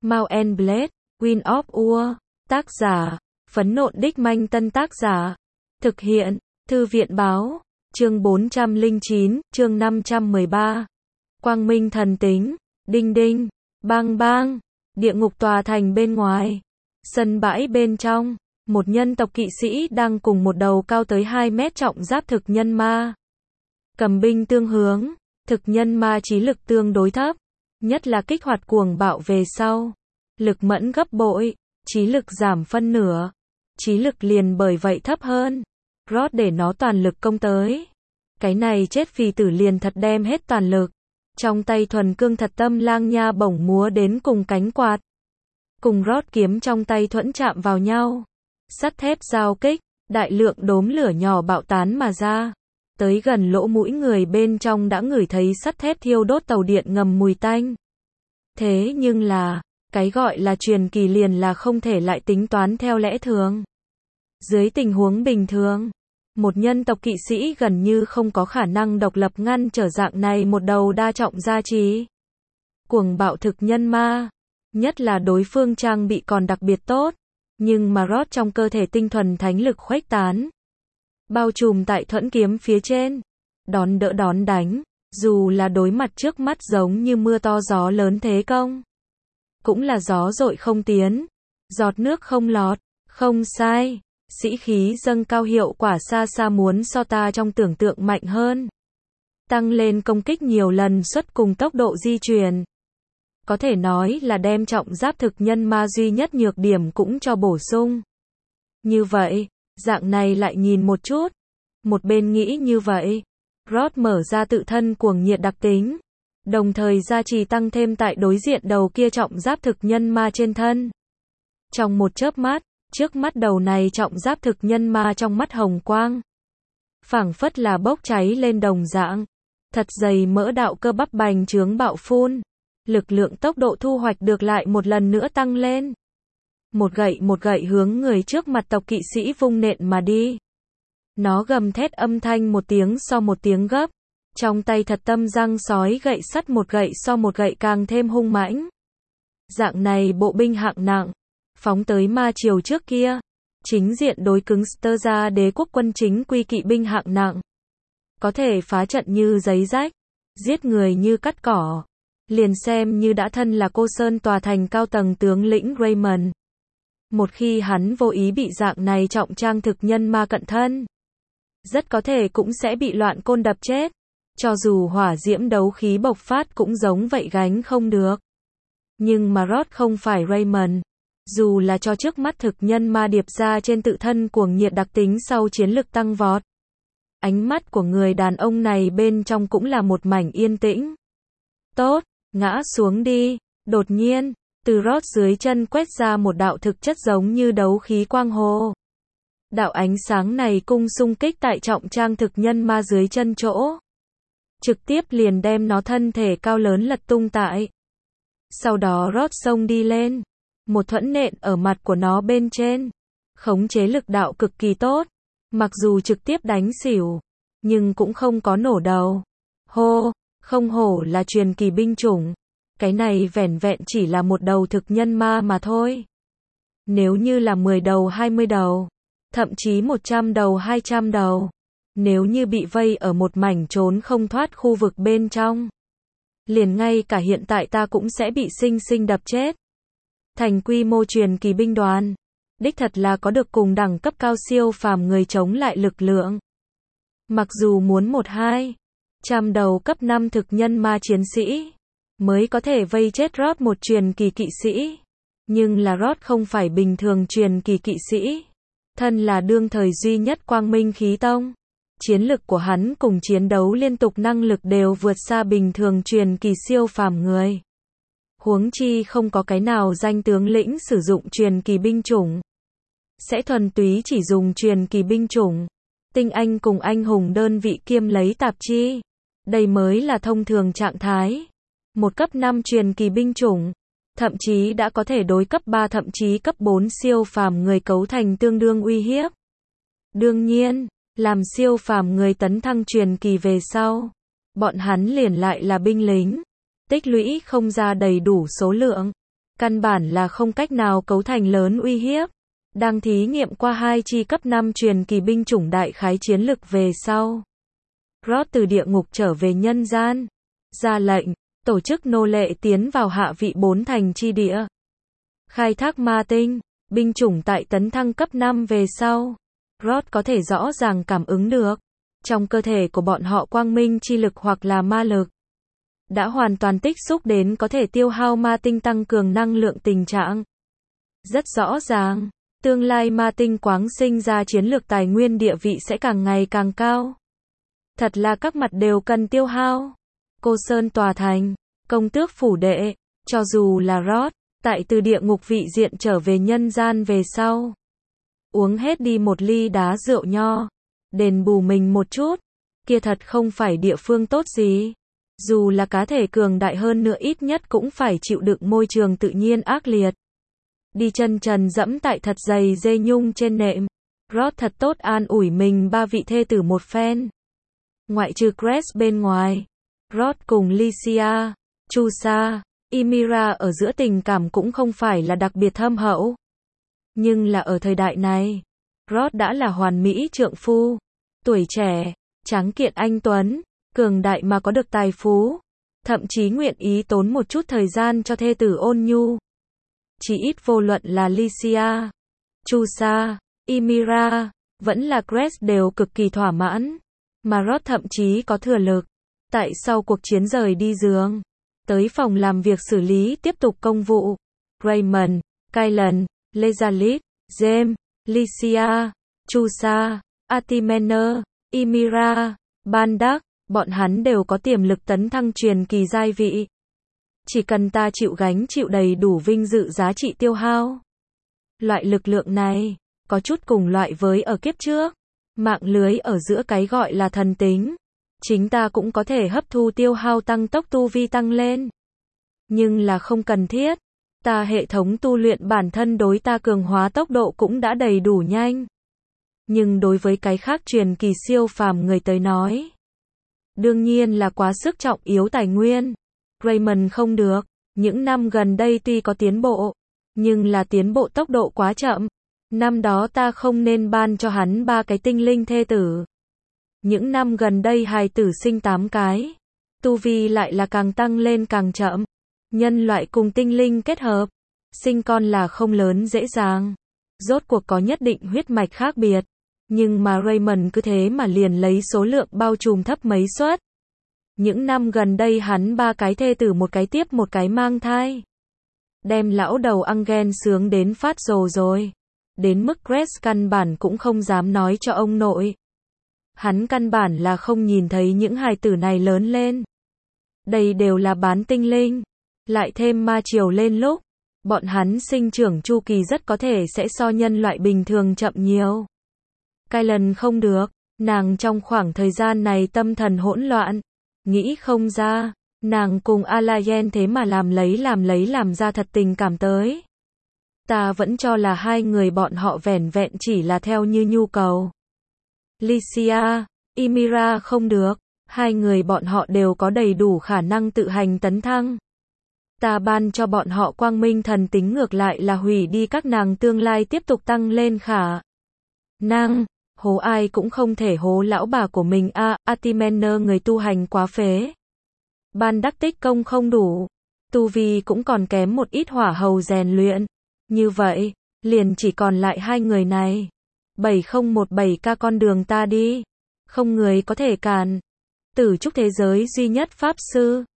Mount and Blade, Wind of War, tác giả, Phấn Nộn Đích Manh Tân tác giả, thực hiện, Thư viện báo, chương 409, chương 513. Quang minh thần tính, đinh đinh, bang bang, địa ngục tòa thành bên ngoài, sân bãi bên trong, một nhân tộc kỵ sĩ đang cùng một đầu cao tới 2 mét trọng giáp thực nhân ma. Cầm binh tương hướng, thực nhân ma trí lực tương đối thấp, nhất là kích hoạt cuồng bạo về sau. Lực mẫn gấp bội, trí lực giảm phân nửa, trí lực liền bởi vậy thấp hơn. Rod để nó toàn lực công tới. Cái này chết phì tử liền thật đem hết toàn lực. Trong tay thuần cương thật tâm lang nha bổng múa đến cùng cánh quạt. Cùng Rod kiếm trong tay thuẫn chạm vào nhau. Sắt thép giao kích, đại lượng đốm lửa nhỏ bạo tán mà ra. Tới gần lỗ mũi người bên trong đã ngửi thấy sắt thép thiêu đốt tàu điện ngầm mùi tanh. Thế nhưng là, cái gọi là truyền kỳ liền là không thể lại tính toán theo lẽ thường. Dưới tình huống bình thường, một nhân tộc kỵ sĩ gần như không có khả năng độc lập ngăn trở dạng này một đầu đa trọng gia trì. Cuồng bạo thực nhân ma, nhất là đối phương trang bị còn đặc biệt tốt, nhưng mà Rod trong cơ thể tinh thuần thánh lực khuếch tán, bao trùm tại thuẫn kiếm phía trên, đón đỡ đón đánh, dù là đối mặt trước mắt giống như mưa to gió lớn thế công, cũng là gió dội không tiến, giọt nước không lọt, không sai. Sĩ khí dâng cao hiệu quả xa xa muốn so ta trong tưởng tượng mạnh hơn. Tăng lên công kích nhiều lần suất cùng tốc độ di chuyển. Có thể nói là đem trọng giáp thực nhân ma duy nhất nhược điểm cũng cho bổ sung. Như vậy, dạng này lại nhìn một chút. Một bên nghĩ như vậy, Rod mở ra tự thân cuồng nhiệt đặc tính. Đồng thời gia trì tăng thêm tại đối diện đầu kia trọng giáp thực nhân ma trên thân. Trong một chớp mắt, trước mắt đầu này trọng giáp thực nhân ma trong mắt hồng quang. Phảng phất là bốc cháy lên đồng dạng. Thật dày mỡ đạo cơ bắp bành trướng bạo phun. Lực lượng tốc độ thu hoạch được lại một lần nữa tăng lên. Một gậy hướng người trước mặt tộc kỵ sĩ vung nện mà đi. Nó gầm thét âm thanh một tiếng so một tiếng gấp. Trong tay thật tâm răng sói gậy sắt một gậy so một gậy càng thêm hung mãnh. Dạng này bộ binh hạng nặng. Phóng tới ma triều trước kia, chính diện đối cứng Sterza đế quốc quân chính quy kỵ binh hạng nặng. Có thể phá trận như giấy rách, giết người như cắt cỏ. Liền xem như đã thân là cô Sơn tòa thành cao tầng tướng lĩnh Raymond. Một khi hắn vô ý bị dạng này trọng trang thực nhân ma cận thân, rất có thể cũng sẽ bị loạn côn đập chết. Cho dù hỏa diễm đấu khí bộc phát cũng giống vậy gánh không được. Nhưng mà Rod không phải Raymond. Dù là cho trước mắt thực nhân ma điệp ra trên tự thân cuồng nhiệt đặc tính sau chiến lực tăng vọt. Ánh mắt của người đàn ông này bên trong cũng là một mảnh yên tĩnh. Tốt, ngã xuống đi. Đột nhiên, từ Rod dưới chân quét ra một đạo thực chất giống như đấu khí quang hồ. Đạo ánh sáng này cung xung kích tại trọng trang thực nhân ma dưới chân chỗ. Trực tiếp liền đem nó thân thể cao lớn lật tung tại. Sau đó Rod xông đi lên. Một thuẫn nện ở mặt của nó bên trên. Khống chế lực đạo cực kỳ tốt. Mặc dù trực tiếp đánh xỉu, nhưng cũng không có nổ đầu. Hô, không hổ là truyền kỳ binh chủng. Cái này vẻn vẹn chỉ là một đầu thực nhân ma mà thôi. Nếu như là 10 đầu 20 đầu, thậm chí 100 đầu 200 đầu. Nếu như bị vây ở một mảnh trốn không thoát khu vực bên trong. Liền ngay cả hiện tại ta cũng sẽ bị sinh sinh đập chết. Thành quy mô truyền kỳ binh đoàn. Đích thật là có được cùng đẳng cấp cao siêu phàm người chống lại lực lượng. Mặc dù muốn 1-200 đầu cấp 5 thực nhân ma chiến sĩ mới có thể vây chết Rod một truyền kỳ kỵ sĩ. Nhưng là Rod không phải bình thường truyền kỳ kỵ sĩ. Thân là đương thời duy nhất quang minh khí tông. Chiến lực của hắn cùng chiến đấu liên tục năng lực đều vượt xa bình thường truyền kỳ siêu phàm người. Huống chi không có cái nào danh tướng lĩnh sử dụng truyền kỳ binh chủng. Sẽ thuần túy chỉ dùng truyền kỳ binh chủng. Tinh anh cùng anh hùng đơn vị kiêm lấy tạp chi. Đây mới là thông thường trạng thái. Một cấp 5 truyền kỳ binh chủng. Thậm chí đã có thể đối cấp 3 thậm chí cấp 4 siêu phàm người cấu thành tương đương uy hiếp. Đương nhiên, làm siêu phàm người tấn thăng truyền kỳ về sau. Bọn hắn liền lại là binh lính. Tích lũy không ra đầy đủ số lượng. căn bản là không cách nào cấu thành lớn uy hiếp. Đang thí nghiệm qua 2 chi cấp 5 truyền kỳ binh chủng đại khái chiến lực về sau. Rod từ địa ngục trở về nhân gian. Ra lệnh, tổ chức nô lệ tiến vào hạ vị 4 thành chi địa. Khai thác ma tinh, binh chủng tại tấn thăng cấp 5 về sau. Rod có thể rõ ràng cảm ứng được. Trong cơ thể của bọn họ quang minh chi lực hoặc là ma lực. Đã hoàn toàn tích xúc đến có thể tiêu hao ma tinh tăng cường năng lượng tình trạng. Rất rõ ràng, tương lai ma tinh quáng sinh ra chiến lược tài nguyên địa vị sẽ càng ngày càng cao. Thật là các mặt đều cần tiêu hao. Cô Sơn tòa thành, công tước phủ đệ, cho dù là Rod, tại từ địa ngục vị diện trở về nhân gian về sau. Uống hết đi một ly đá rượu nho, đền bù mình một chút, kia thật không phải địa phương tốt gì. Dù là cá thể cường đại hơn nữa ít nhất cũng phải chịu đựng môi trường tự nhiên ác liệt. Đi chân trần dẫm tại thật dày dê nhung trên nệm. Rod thật tốt an ủi mình 3 vị thê tử một phen. Ngoại trừ Crest bên ngoài, Rod cùng Lycia, Chusa, Ymira ở giữa tình cảm cũng không phải là đặc biệt thâm hậu. Nhưng là ở thời đại này, Rod đã là hoàn mỹ trượng phu, tuổi trẻ, tráng kiện anh tuấn, cường đại mà có được tài phú, thậm chí nguyện ý tốn một chút thời gian cho thê tử ôn nhu. Chỉ ít vô luận là Lycia, Chusa, Ymira, vẫn là Crest đều cực kỳ thỏa mãn, mà Rod thậm chí có thừa lực. Tại sau cuộc chiến rời đi giường, tới phòng làm việc xử lý tiếp tục công vụ. Raymond, Kylan, Lezalit, James, Lycia, Chusa, Atimener, Ymira, Bandak, bọn hắn đều có tiềm lực tấn thăng truyền kỳ giai vị. Chỉ cần ta chịu gánh chịu đầy đủ vinh dự giá trị tiêu hao. Loại lực lượng này, có chút cùng loại với ở kiếp trước. Mạng lưới ở giữa cái gọi là thần tính. Chính ta cũng có thể hấp thu tiêu hao tăng tốc tu vi tăng lên. Nhưng là không cần thiết. Ta hệ thống tu luyện bản thân đối ta cường hóa tốc độ cũng đã đầy đủ nhanh. Nhưng đối với cái khác truyền kỳ siêu phàm người tới nói. Đương nhiên là quá sức trọng yếu tài nguyên. Raymond không được. Những năm gần đây tuy có tiến bộ. Nhưng là tiến bộ tốc độ quá chậm. Năm đó ta không nên ban cho hắn 3 cái tinh linh thê tử. Những năm gần đây hài tử sinh 8 cái. Tu vi lại là càng tăng lên càng chậm. Nhân loại cùng tinh linh kết hợp. Sinh con là không lớn dễ dàng. Rốt cuộc có nhất định huyết mạch khác biệt. Nhưng mà Raymond cứ thế mà liền lấy số lượng bao trùm thấp mấy suất. Những năm gần đây hắn 3 cái thê tử một cái tiếp một cái mang thai. Đem lão đầu Angel sướng đến phát rồ rồi. Đến mức Crest căn bản cũng không dám nói cho ông nội. Hắn căn bản là không nhìn thấy những hài tử này lớn lên. Đây đều là bán tinh linh. Lại thêm ma triều lên lúc. Bọn hắn sinh trưởng chu kỳ rất có thể sẽ so nhân loại bình thường chậm nhiều. Kylan không được. Nàng trong khoảng thời gian này tâm thần hỗn loạn. Nghĩ không ra. Nàng cùng Alayen thế mà làm ra thật tình cảm tới. Ta vẫn cho là hai người bọn họ vẻn vẹn chỉ là theo như nhu cầu. Lycia, Ymira không được. Hai người bọn họ đều có đầy đủ khả năng tự hành tấn thăng. Ta ban cho bọn họ quang minh thần tính ngược lại là hủy đi các nàng tương lai tiếp tục tăng lên khả năng. Hố ai cũng không thể hố lão bà của mình a. Atimener người tu hành quá phế. Ban đắc tích công không đủ. Tu vi cũng còn kém một ít hỏa hầu rèn luyện. Như vậy, liền chỉ còn lại hai người này. 7017K con đường ta đi. Không người có thể cản. Tử trúc thế giới duy nhất pháp sư.